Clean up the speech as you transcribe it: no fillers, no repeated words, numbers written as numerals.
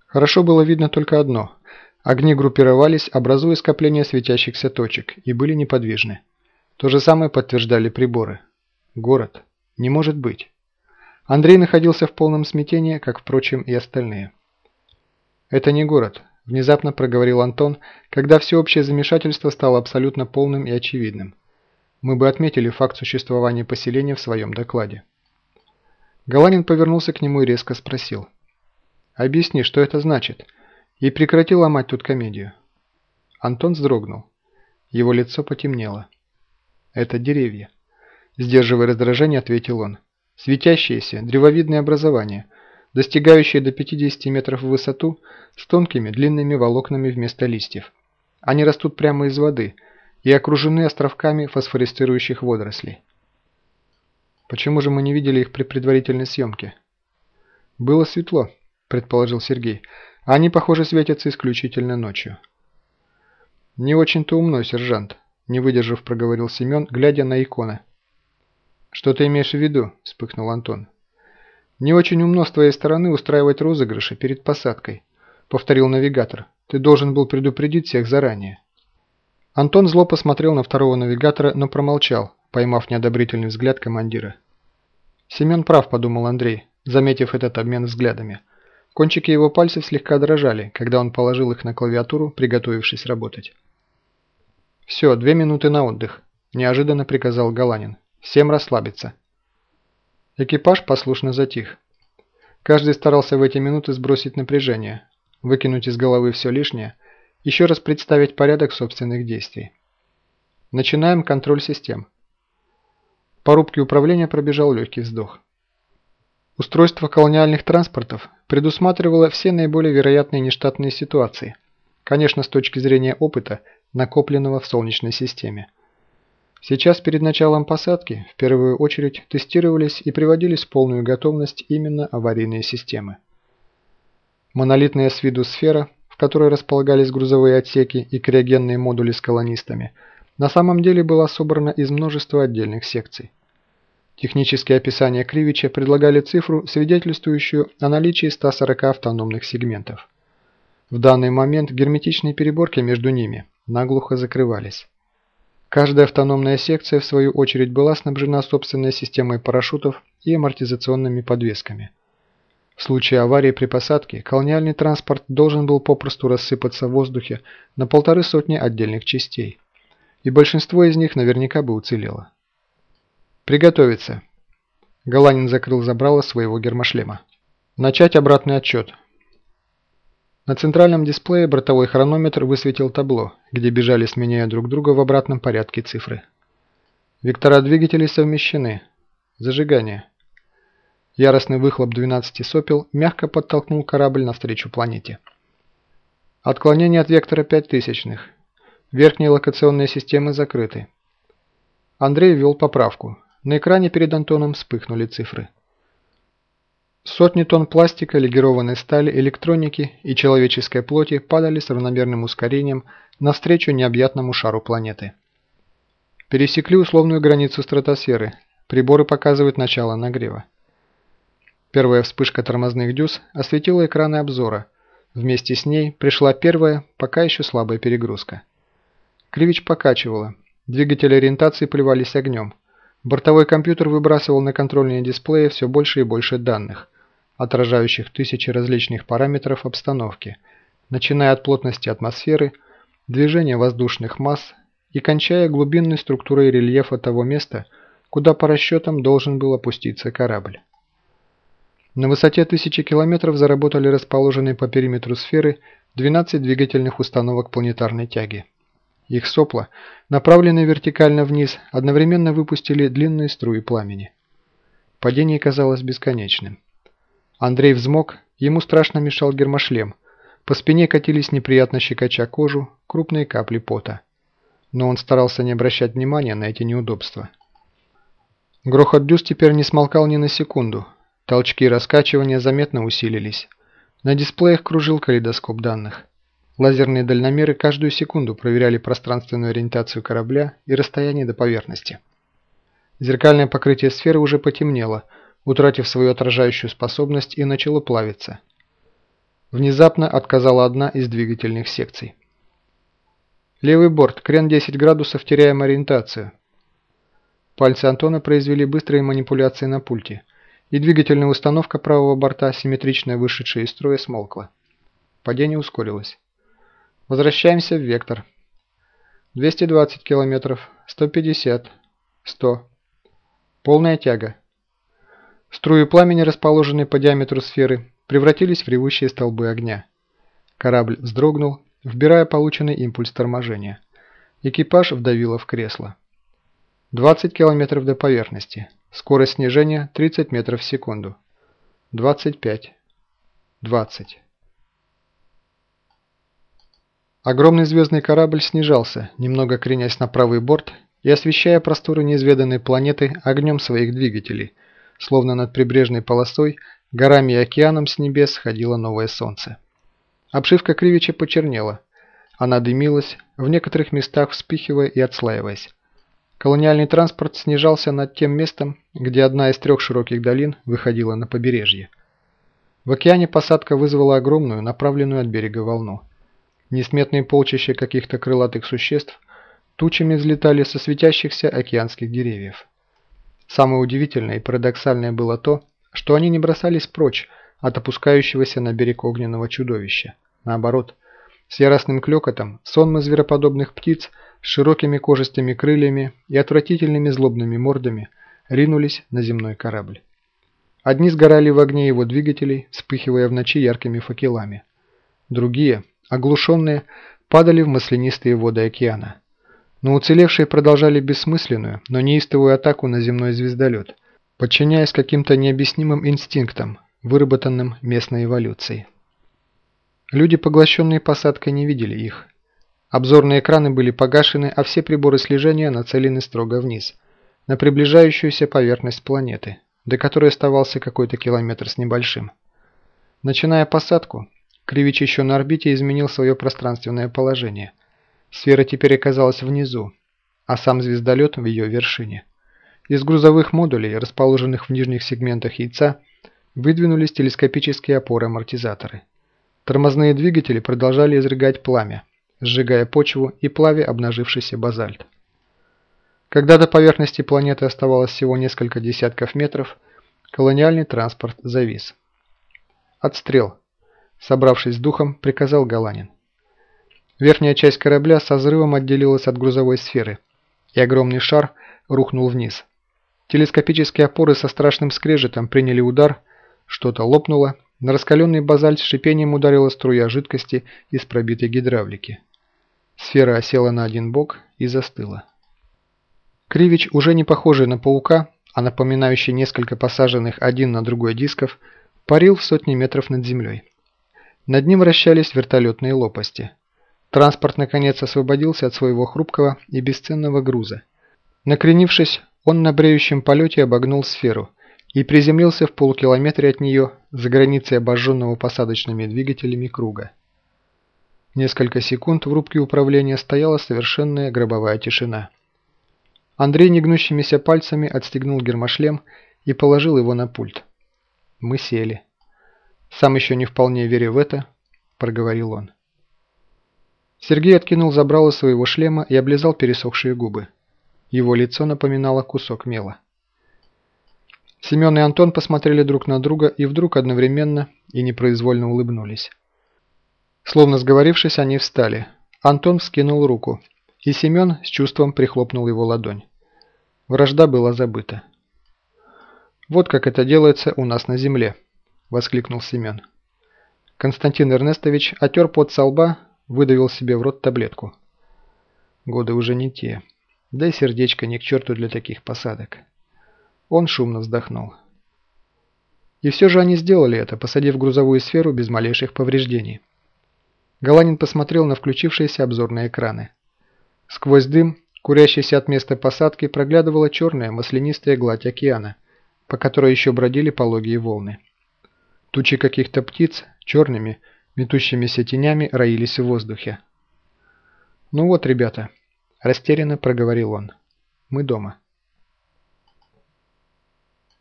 Хорошо было видно только одно. Огни группировались, образуя скопление светящихся точек, и были неподвижны. То же самое подтверждали приборы. Город. Не может быть. Андрей находился в полном смятении, как, впрочем, и остальные. «Это не город», – внезапно проговорил Антон, когда всеобщее замешательство стало абсолютно полным и очевидным. «Мы бы отметили факт существования поселения в своем докладе». Галанин повернулся к нему и резко спросил. «Объясни, что это значит, и прекрати ломать тут комедию». Антон вздрогнул. Его лицо потемнело. «Это деревья», – сдерживая раздражение, ответил он. «Светящиеся, древовидные образования, достигающие до 50 метров в высоту, с тонкими длинными волокнами вместо листьев. Они растут прямо из воды и окружены островками фосфорицирующих водорослей». «Почему же мы не видели их при предварительной съемке?» «Было светло», – предположил Сергей. «А они, похоже, светятся исключительно ночью». «Не очень-то умно, сержант», – не выдержав, проговорил Семен, глядя на иконы. «Что ты имеешь в виду?» – вспыхнул Антон. «Не очень умно с твоей стороны устраивать розыгрыши перед посадкой», – повторил навигатор. «Ты должен был предупредить всех заранее». Антон зло посмотрел на второго навигатора, но промолчал, поймав неодобрительный взгляд командира. «Семен прав», – подумал Андрей, заметив этот обмен взглядами. Кончики его пальцев слегка дрожали, когда он положил их на клавиатуру, приготовившись работать. «Все, 2 минуты на отдых», – неожиданно приказал Галанин. «Всем расслабиться». Экипаж послушно затих. Каждый старался в эти минуты сбросить напряжение, выкинуть из головы все лишнее, еще раз представить порядок собственных действий. Начинаем контроль систем. По рубке управления пробежал легкий вздох. Устройство колониальных транспортов предусматривало все наиболее вероятные нештатные ситуации, конечно, с точки зрения опыта, накопленного в Солнечной системе. Сейчас перед началом посадки в первую очередь тестировались и приводились в полную готовность именно аварийные системы. Монолитная с виду сфера, в которой располагались грузовые отсеки и криогенные модули с колонистами, на самом деле была собрана из множества отдельных секций. Технические описания Кривича предлагали цифру, свидетельствующую о наличии 140 автономных сегментов. В данный момент герметичные переборки между ними наглухо закрывались. Каждая автономная секция, в свою очередь, была снабжена собственной системой парашютов и амортизационными подвесками. В случае аварии при посадке колониальный транспорт должен был попросту рассыпаться в воздухе на 150 отдельных частей, и большинство из них наверняка бы уцелело. «Приготовиться!» Галанин закрыл забрало своего гермошлема. «Начать обратный отчет». На центральном дисплее бортовой хронометр высветил табло, где бежали, сменяя друг друга в обратном порядке цифры. Вектора двигателей совмещены. Зажигание. Яростный выхлоп 12 сопел мягко подтолкнул корабль навстречу планете. Отклонение от вектора 5000. Верхние локационные системы закрыты. Андрей ввел поправку. На экране перед Антоном вспыхнули цифры. Сотни тонн пластика, легированной стали, электроники и человеческой плоти падали с равномерным ускорением навстречу необъятному шару планеты. Пересекли условную границу стратосферы. Приборы показывают начало нагрева. Первая вспышка тормозных дюз осветила экраны обзора. Вместе с ней пришла первая, пока еще слабая перегрузка. Кривич покачивало. Двигатели ориентации плевались огнем. Бортовой компьютер выбрасывал на контрольные дисплеи все больше и больше данных, отражающих тысячи различных параметров обстановки, начиная от плотности атмосферы, движения воздушных масс и кончая глубинной структурой рельефа того места, куда по расчетам должен был опуститься корабль. На высоте 1000 километров заработали расположенные по периметру сферы 12 двигательных установок планетарной тяги. Их сопла, направленные вертикально вниз, одновременно выпустили длинные струи пламени. Падение казалось бесконечным. Андрей взмок, ему страшно мешал гермошлем. По спине катились неприятно щекоча кожу крупные капли пота. Но он старался не обращать внимания на эти неудобства. Грохот дюз теперь не смолкал ни на секунду. Толчки и раскачивания заметно усилились. На дисплеях кружил калейдоскоп данных. Лазерные дальномеры каждую секунду проверяли пространственную ориентацию корабля и расстояние до поверхности. Зеркальное покрытие сферы уже потемнело, утратив свою отражающую способность, и начало плавиться. Внезапно отказала одна из двигательных секций. «Левый борт, крен 10 градусов, теряем ориентацию». Пальцы Антона произвели быстрые манипуляции на пульте, и двигательная установка правого борта, симметрично вышедшая из строя, смолкла. Падение ускорилось. Возвращаемся в вектор. 220 километров, 150, 100. Полная тяга. Струи пламени, расположенные по диаметру сферы, превратились в ревущие столбы огня. Корабль вздрогнул, вбирая полученный импульс торможения. Экипаж вдавило в кресло. 20 километров до поверхности. Скорость снижения 30 метров в секунду. 25. 20. Огромный звездный корабль снижался, немного кренясь на правый борт и освещая просторы неизведанной планеты огнем своих двигателей, словно над прибрежной полосой, горами и океаном с небес сходило новое солнце. Обшивка Кривича почернела. Она дымилась, в некоторых местах вспыхивая и отслаиваясь. Колониальный транспорт снижался над тем местом, где одна из 3 широких долин выходила на побережье. В океане посадка вызвала огромную, направленную от берега волну. Несметные полчища каких-то крылатых существ тучами взлетали со светящихся океанских деревьев. Самое удивительное и парадоксальное было то, что они не бросались прочь от опускающегося на берег огненного чудовища. Наоборот, с яростным клёкотом сонмы звероподобных птиц с широкими кожистыми крыльями и отвратительными злобными мордами ринулись на земной корабль. Одни сгорали в огне его двигателей, вспыхивая в ночи яркими факелами. Другие, оглушенные, падали в маслянистые воды океана. Но уцелевшие продолжали бессмысленную, но неистовую атаку на земной звездолет, подчиняясь каким-то необъяснимым инстинктам, выработанным местной эволюцией. Люди, поглощенные посадкой, не видели их. Обзорные экраны были погашены, а все приборы слежения нацелены строго вниз, на приближающуюся поверхность планеты, до которой оставался какой-то километр с небольшим. Начиная посадку, Кривич еще на орбите изменил свое пространственное положение. Сфера теперь оказалась внизу, а сам звездолет в ее вершине. Из грузовых модулей, расположенных в нижних сегментах яйца, выдвинулись телескопические опоры-амортизаторы. Тормозные двигатели продолжали изрыгать пламя, сжигая почву и плавя обнажившийся базальт. Когда до поверхности планеты оставалось всего несколько десятков метров, колониальный транспорт завис. «Отстрел!» – собравшись с духом, приказал Галанин. Верхняя часть корабля со взрывом отделилась от грузовой сферы, и огромный шар рухнул вниз. Телескопические опоры со страшным скрежетом приняли удар, что-то лопнуло, на раскаленный базальт с шипением ударила струя жидкости из пробитой гидравлики. Сфера осела на один бок и застыла. Кривич, уже не похожий на паука, а напоминающий несколько посаженных один на другой дисков, парил в сотни метров над землей. Над ним вращались вертолетные лопасти. Транспорт наконец освободился от своего хрупкого и бесценного груза. Накренившись, он на бреющем полете обогнул сферу и приземлился в полукилометре от нее за границей обожженного посадочными двигателями круга. Несколько секунд в рубке управления стояла совершенная гробовая тишина. Андрей негнущимися пальцами отстегнул гермошлем и положил его на пульт. Мы сели. Сам еще не вполне веря в это, проговорил он. Сергей откинул забрало своего шлема и облизал пересохшие губы. Его лицо напоминало кусок мела. Семен и Антон посмотрели друг на друга и вдруг одновременно и непроизвольно улыбнулись. Словно сговорившись, они встали. Антон вскинул руку, и Семен с чувством прихлопнул его ладонь. Вражда была забыта. «Вот как это делается у нас на земле», – воскликнул Семен. Константин Эрнестович отер пот со лба, выдавил себе в рот таблетку. Годы уже не те, да и сердечко не к черту для таких посадок. Он шумно вздохнул. И все же они сделали это, посадив грузовую сферу без малейших повреждений. Галанин посмотрел на включившиеся обзорные экраны. Сквозь дым, курящийся от места посадки, проглядывала черная маслянистая гладь океана, по которой еще бродили пологие волны. Тучи каких-то птиц, черными, метущимися тенями, роились в воздухе. «Ну вот, ребята», – растерянно проговорил он, – «мы дома».